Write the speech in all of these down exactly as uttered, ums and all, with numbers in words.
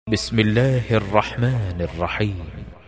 بسم الله الرحمن الرحيم.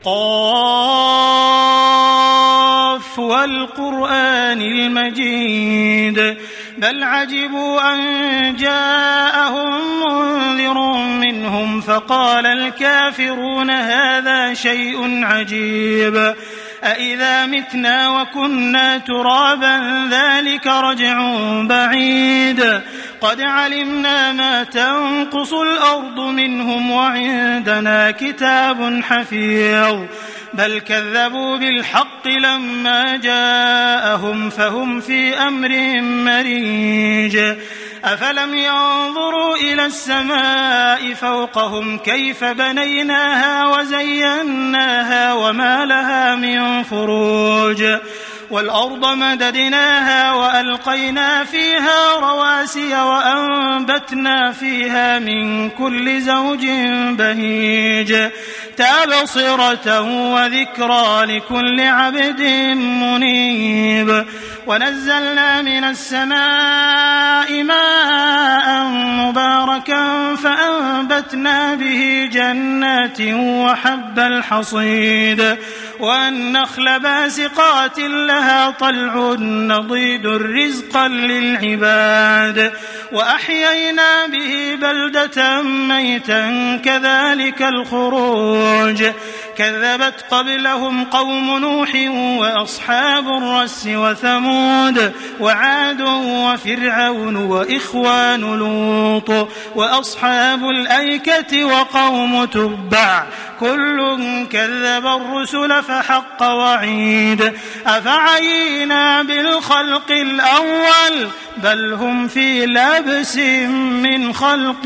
قاف والقرآن المجيد بل عجبوا أن جاءهم منذر منهم فقال الكافرون هذا شيء عجيب أإذا متنا وكنا ترابا ذلك رجع بعيد قد علمنا ما تنقص الأرض منهم وعندنا كتاب حفيظ بل كذبوا بالحق لما جاءهم فهم في أمر مريج أفلم ينظروا إلى السماء فوقهم كيف بنيناها وزيناها وما لها من فروج والأرض مددناها وألقينا فيها رواسي وأنبتنا فيها من كل زوج بهيج تبصرة وذكرى لكل عبد منيب ونزلنا من السماء ماء مباركا فأنبتنا به جنات وحب الحصيد والنخل باسقات لها طلع نضيد رزقا للعباد وأحيينا به بلدة ميتا كذلك الخروج كذبت قبلهم قوم نوح وأصحاب الرس وثمود وعاد وفرعون وإخوان لوط وأصحاب الأيكة وقوم تبع كل كذب الرسل فحق وعيد أفعينا بالخلق الأول بل هم في لبس من خلق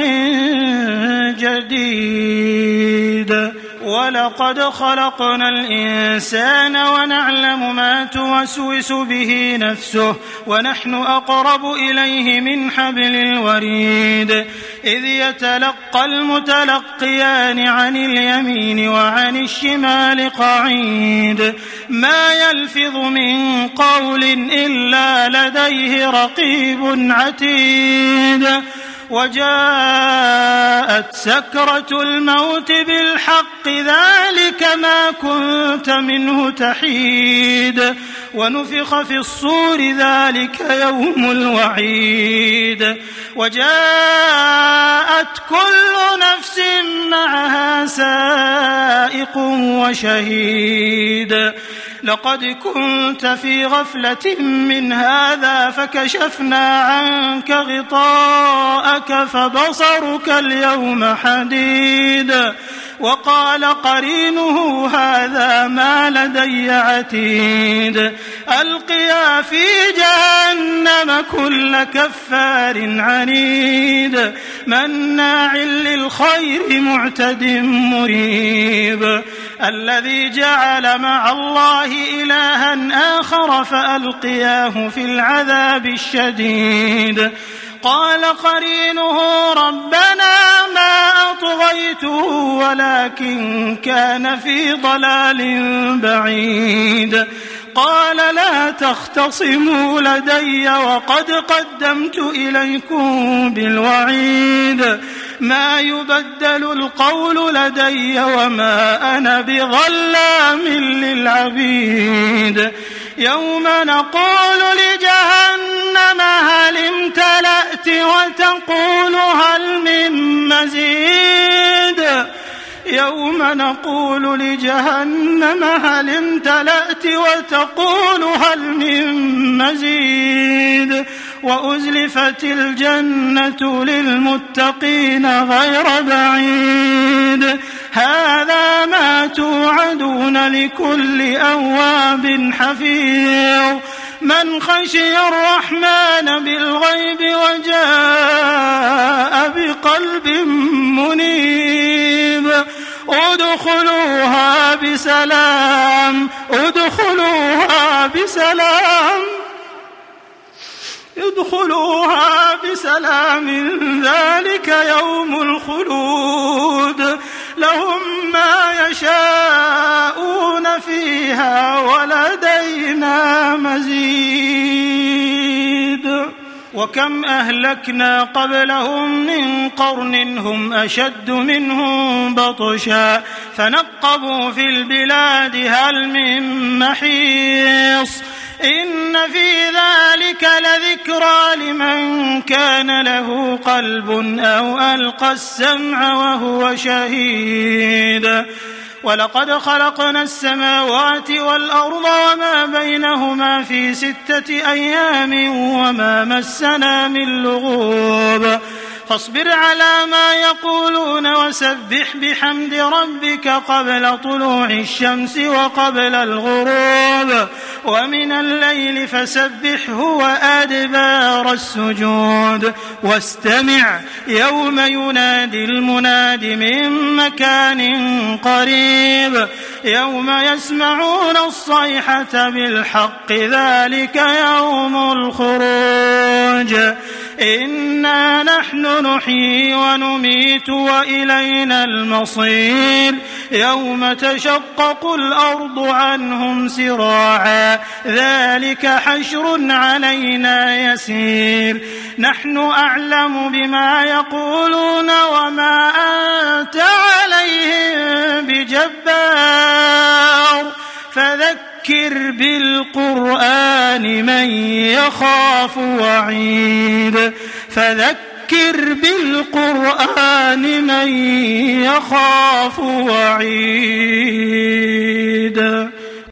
جديد ولقد خلقنا الإنسان ونعلم ما توسوس به نفسه ونحن أقرب إليه من حبل الوريد إذ يتلقى المتلقيان عن اليمين وعن الشمال قعيد ما يلفظ من قول إلا لديه رقيب عتيد وجاءت سكرة الموت بالحق ذلك ما كنت منه تحيد ونفخ في الصور ذلك يوم الوعيد وجاءت كل نفس معها سائق وشهيد لقد كنت في غفلة من هذا فكشفنا عنك غطاءك فبصرك اليوم حديد وقال قرينه هذا ما لدي عتيد ألقيا في جهنم كل كفار عنيد مناع للخير معتد مريب الذي جعل مع الله إلها آخر فألقياه في العذاب الشديد قال قرينه ربنا ما أطغيته ولكن كان في ضلال بعيد قال لا تختصموا لدي وقد قدمت إليكم بالوعيد ما يبدل القول لدي وما أنا بظلام للعبيد يوم نقول لجهنم هل امتلأت وتقول هل من مزيد يوم نقول لجهنم هل امتلأت وتقول هل من مزيد وأزلفت الجنة للمتقين غير بعيد هذا ما توعدون لكل أواب حفيظ من خشي الرحمن بالغيب وجاء بقلب منيب ادخلوها بسلام ادخلوها بسلام ادخلوها بسلام ذلك يوم الخلود لهم ما يشاءون فيها ولدينا مزيد وكم أهلكنا قبلهم من قرن هم أشد منهم بطشا فنقبوا في البلاد هل من محيص إن في ذلك لذكرى لمن كان له قلب أو ألقى السمع وهو شهيد ولقد خلقنا السماوات والأرض وما بينهما في ستة أيام وما مسنا من لغوب فاصبر على ما يقولون وسبح بحمد ربك قبل طلوع الشمس وقبل الغروب ومن الليل فسبحه وأدبار السجود واستمع يوم ينادي المناد من مكان قريب يوم يسمعون الصيحة بالحق ذلك يوم الخروج إنا نحن نحيي ونميت وإلينا المصير يوم تشقق الأرض عنهم سراعا ذلك حشر علينا يسير نحن أعلم بما يقولون وما أنت عليهم بجبار فذكر بالقرآن من يخاف وعيد فذكر بالقرآن من يخاف وعيد